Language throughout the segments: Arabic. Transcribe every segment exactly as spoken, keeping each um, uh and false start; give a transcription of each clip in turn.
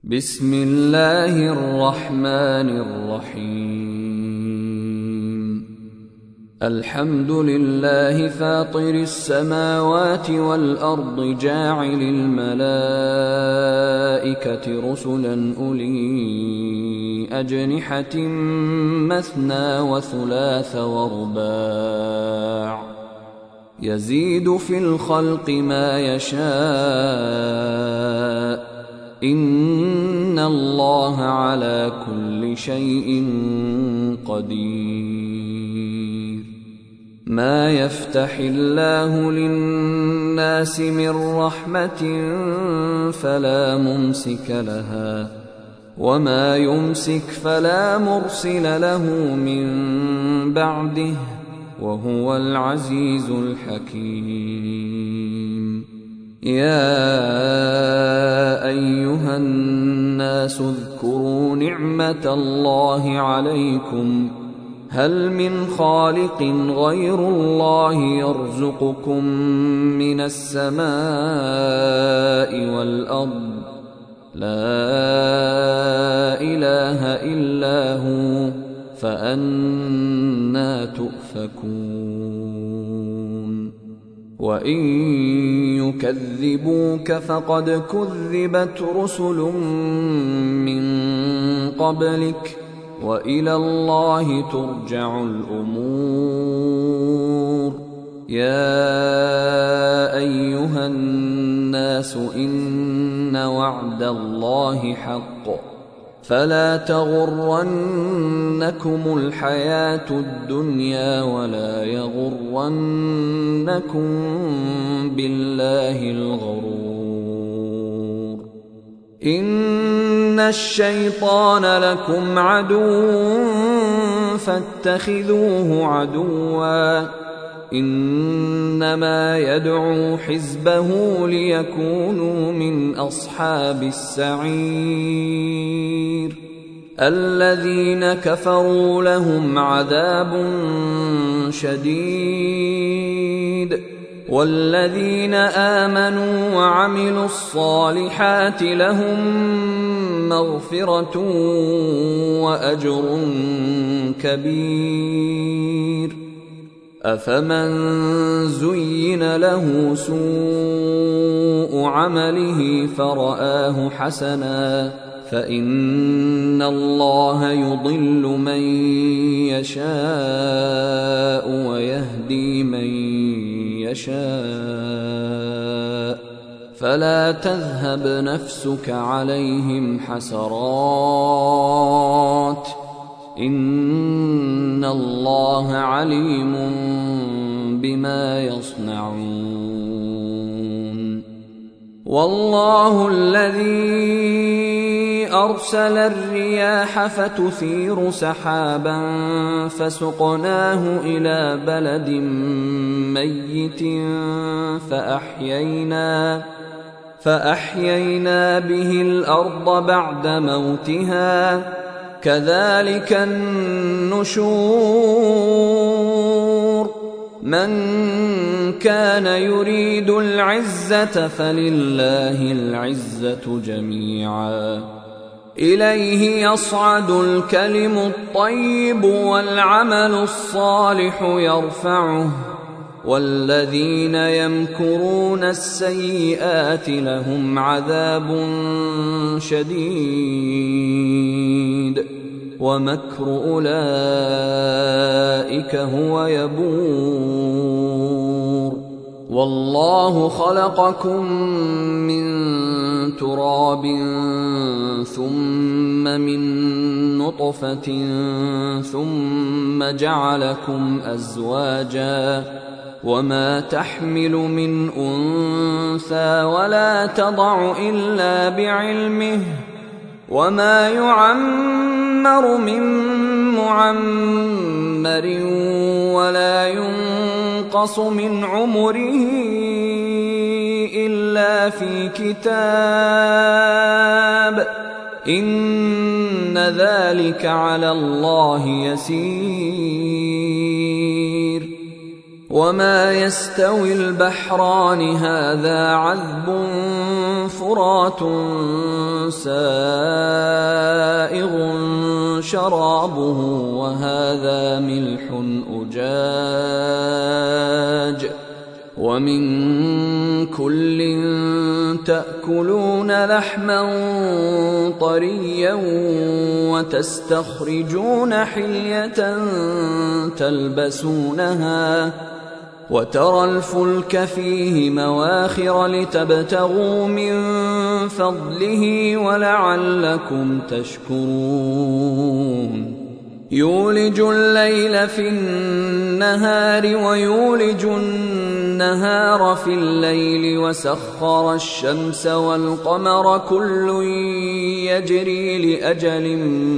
بسم الله الرحمن الرحيم. الحمد لله فاطر السماوات والأرض جاعل الملائكة رسلا أولي أجنحة مثنى وثلاث ورباع يزيد في الخلق ما يشاء إن الله على كل شيء قدير. ما يفتح الله للناس من رحمة فلا ممسك لها وما يمسك فلا مرسل له من بعده وهو العزيز الحكيم. يا أيها الناس اذكروا نعمة الله عليكم هل من خالق غير الله يرزقكم من السماء والأرض لا إله إلا هو فأنى تؤفكون. وإن يكذبوك فقد كذبت رسل من قبلك وإلى الله ترجع الأمور. يا أيها الناس إن وعد الله حق فلا تغرنكم الحياة الدنيا ولا يغرنكم بالله الغرور. إن الشيطان لكم عدو فاتخذوه عدوا إنما يدعو حزبه ليكونوا من أصحاب السعير. الذين كفروا لهم عذاب شديد والذين آمنوا وعملوا الصالحات لهم مغفرة وأجر كبير. أفمن زين له سوء عمله فرآه حسنا فإن الله يضل من يشاء ويهدي من يشاء فلا تذهب نفسك عليهم حسرات إن الله عليم بما يصنعون. والله الذي أرسل الرياح فتثير سحابا فسقناه إلى بلد ميت فأحيينا فأحيينا به الأرض بعد موتها كذلك النشور. من كان يريد العزة فلله العزة جميعا إليه يصعد الكلم الطيب والعمل الصالح يرفعه والذين يمكرون السيئات لهم عذاب شديد ومكر أولئك هو يبور. والله خلقكم من تراب ثم من نطفة ثم جعلكم أزواجا وما تحمل من أنثى ولا تضع إلا بعلمه وما يعمر من معمر ولا ينقص من عمره إلا في كتاب إن ذلك على الله يسير. وما يستوي البحران هذا عذب فرات سائغ شرابه وهذا ملح أجاج ومن كل تأكلون لحما طريا وتستخرجون حلية تلبسونها وترى الفلك فيه مواخر لتبتغوا من فضله ولعلكم تشكرون يولج الليل في النهار ويولج النهار في الليل وسخر الشمس والقمر كل يجري لأجل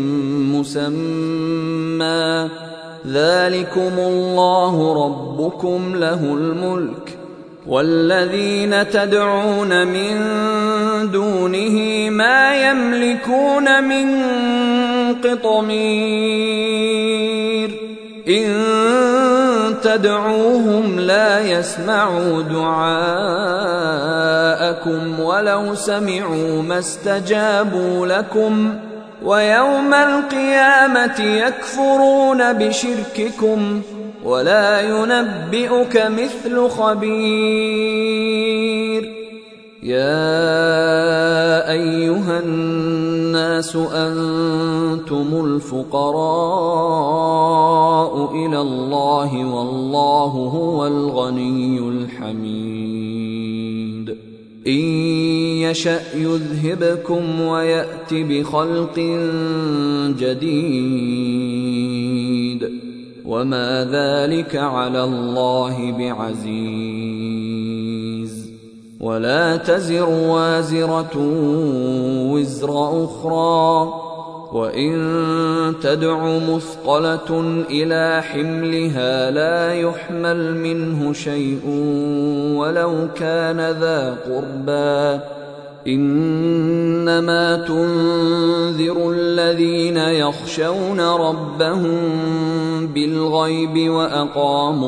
مسمى ذلكم الله ربكم له الملك والذين تدعون من دونه ما يملكون من قطمير إن تدعوهم لا يسمعوا دعاءكم ولو سمعوا ما استجابوا لكم ويوم القيامة يكفرون بشرككم ولا ينبئك مثل خبير يا أيها الناس أنتم الفقراء إلى الله والله هو الغني الحميد إن يشأ يذهبكم ويأت بخلق جديد وما ذلك على الله بعزيز ولا تزر وازرة وزر أخرى وإن تدع مثقلة إلى حملها لا يحمل منه شيء ولو كان ذا قربى إنما تنذر الذين يخشون ربهم بالغيب وأقاموا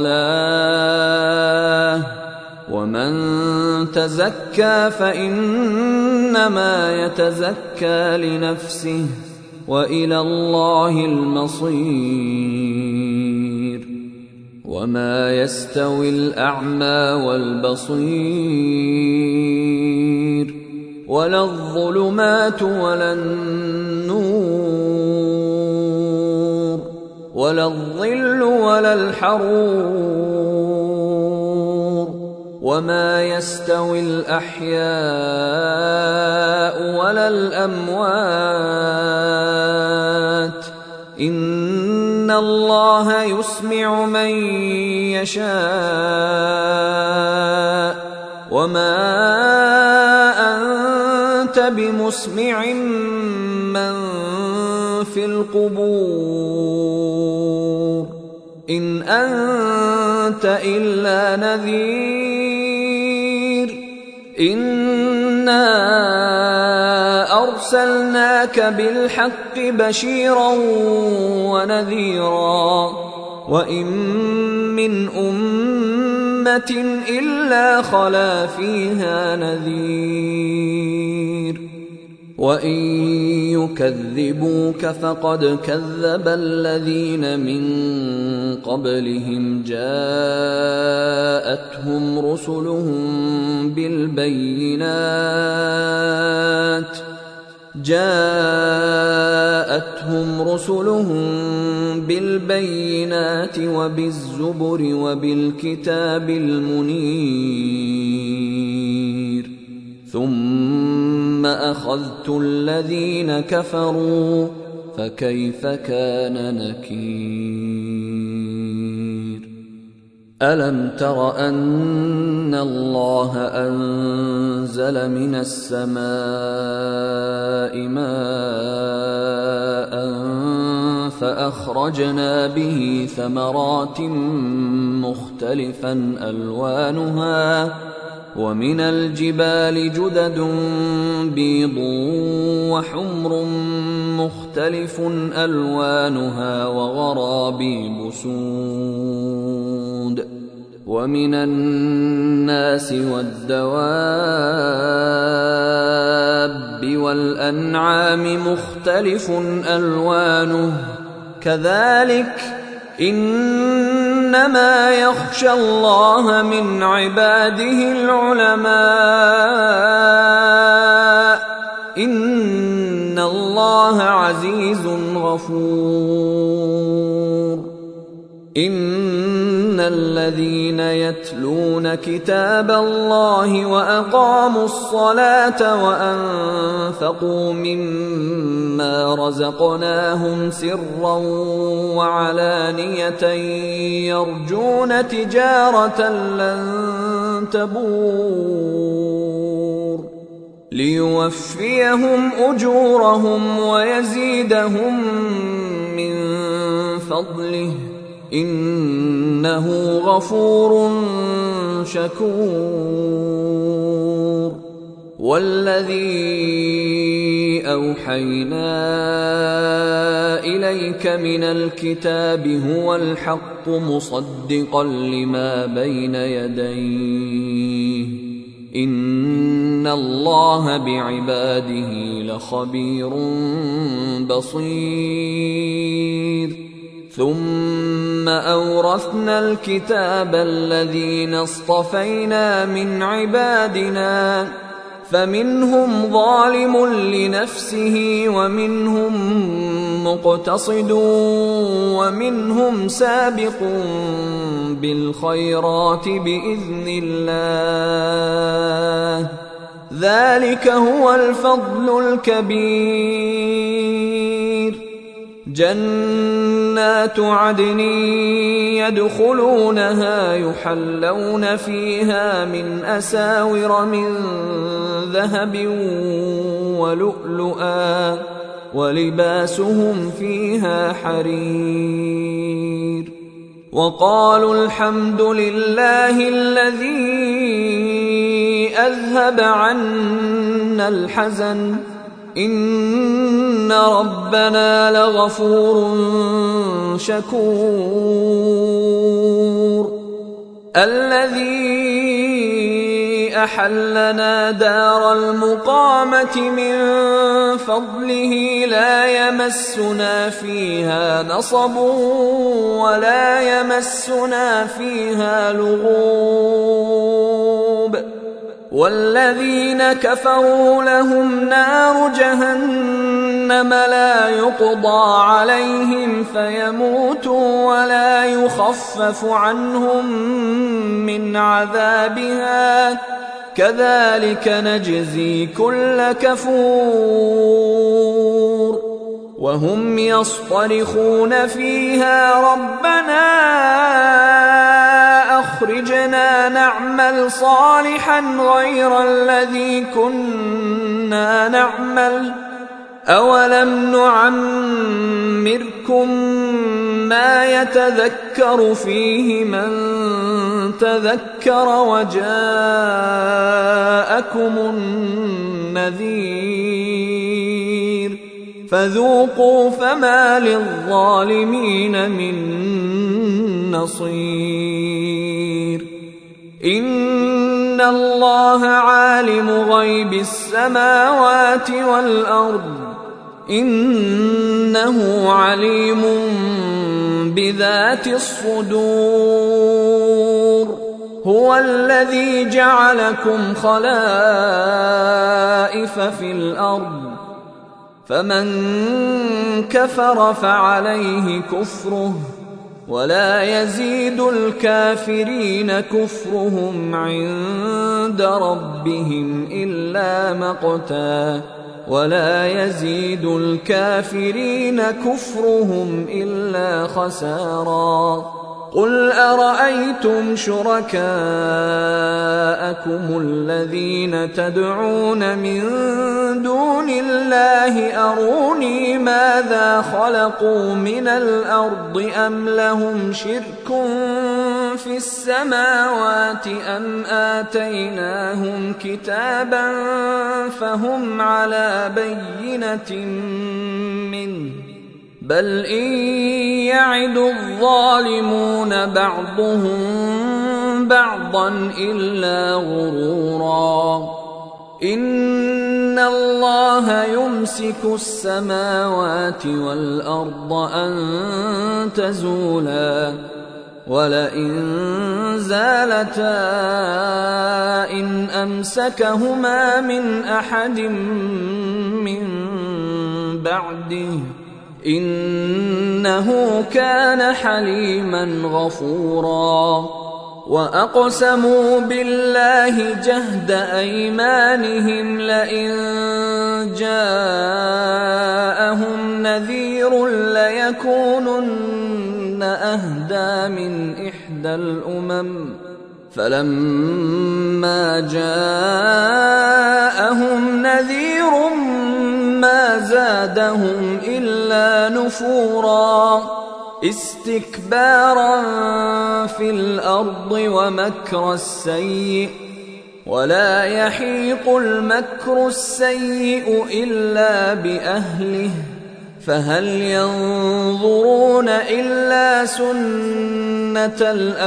الصلاة ومن تزكى فإنما يتزكى لنفسه وإلى الله المصير وما يستوي الأعمى والبصير ولا الظلمات ولا النور ولا الظل ولا الحرور وما يستوي الأحياء ولا الأموات إن الله يسمع من يشاء وما أنت بمسمع من في القبور إن أنت إلا نذير إنا أرسلناك بالحق بشيرا ونذيرا وإن من أمة إلا خلا فيها نذير وإن يكذبوك فقد كذب الذين من قبلهم جاءتهم رسلهم بالبينات جاءتهم رسلهم بالبينات وبالزبر وبالكتاب المنير ثم أخذت الذين كفروا فكيف كان نكير ألم تر أن الله أنزل من السماء ماء فأخرجنا به ثمرات مختلفا ألوانها ومن الجبال جدد بيض وحمر مختلف ألوانها وغرابيب سود ومن الناس والدواب والأنعام مختلف ألوانه كذلك إنما يخشى الله من عباده العلماء إن الله عزيز غفور. إن الذين يتلون كتاب الله وأقاموا الصلاة وأنفقوا مما رزقناهم سرا وعلانية يرجون تجارة لن تبور ليوفيهم أجورهم ويزيدهم من فضله إنه غفور شكور. والذي أوحينا إليك من الكتاب هو الحق مصدقا لما بين يديه إن الله بعباده لخبير بصير. ثم أورثنا الكتاب الذين اصطفينا من عبادنا فمنهم ظالم لنفسه ومنهم مقتصد ومنهم سابق بالخيرات بإذن الله ذلك هو الفضل الكبير. جنات عدن يدخلونها يحلون فيها من أساور من ذهب ولؤلؤا ولباسهم فيها حرير. وقالوا الحمد لله الذي أذهب عنا الحزن إن ربنا لغفور شكور. الذي أحلنا دار المقامة من فضله لا يمسنا فيها نصب ولا يمسنا فيها لغوب. والذين كفروا لهم نار جهنم لا يقضى عليهم فيموتوا ولا يخفف عنهم من عذابها كذلك نجزي كل كفور. وهم يصطرخون فيها ربنا أخرجنا نعمل صالحا غير الذي كنا نعمل أولم نعمركم ما يتذكر فيه من تذكر وجاءكم النذير فذوقوا فما للظالمين من نصير. إن الله عالم غيب السماوات والأرض إنه عليم بذات الصدور. هو الذي جعلكم خلائف في الأرض فمن كفر فعليه كفره ولا يزيد الكافرين كفرهم عند ربهم إلا مقتا ولا يزيد الكافرين كفرهم إلا خسارا. قل أرأيتم شركاءكم الذين تدعون من دون الله أروني ماذا خلقوا من الأرض أم لهم شرك في السماوات أم آتيناهم كتابا فهم على بينة منه بل إن يعد الظالمون بعضهم بعضا إلا غرورا إن الله يمسك السماوات والأرض أن تزولا ولئن زالتا إن أمسكهما من أحد من بعده إنه كان حليما غفورا وأقسموا بالله جهد أيمانهم لئن جاءهم نذير ليكونن أهدى من إحدى الأمم فلما جاءهم نذير ما زادهم إلا نفورا استكبارا في الأرض ومكر السيء ولا يحيق المكر السيء إلا بأهله فهل ينظرون إلا سنة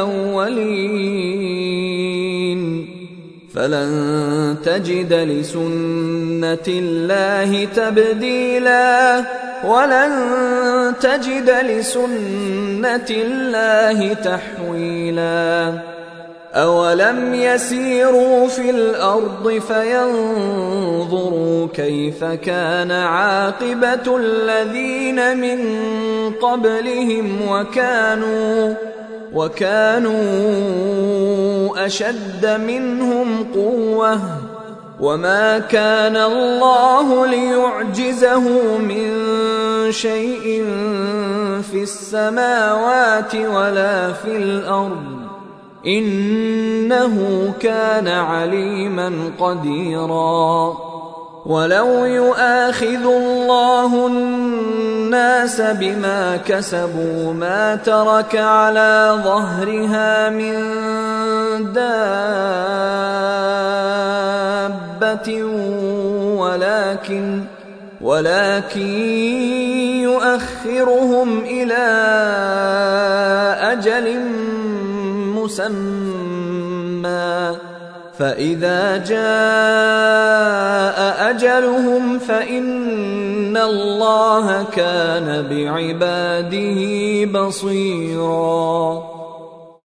الأولين فلن تجد لسنة الله تبديلا ولن تجد لسنة الله تحويلا أولم يسيروا في الأرض فينظروا كيف كان عاقبة الذين من قبلهم وكانوا وكانوا أشد منهم قوة وما كان الله ليعجزه من شيء في السماوات ولا في الأرض إنه كان عليما قديرا ولو يؤاخذ الله الناس بما كسبوا ما ترك على ظهرها من دابة ولكن ولكن يؤخرهم إلى أجل مسمى فإذا جاء أجلهم فإن الله كان بعباده بصيرا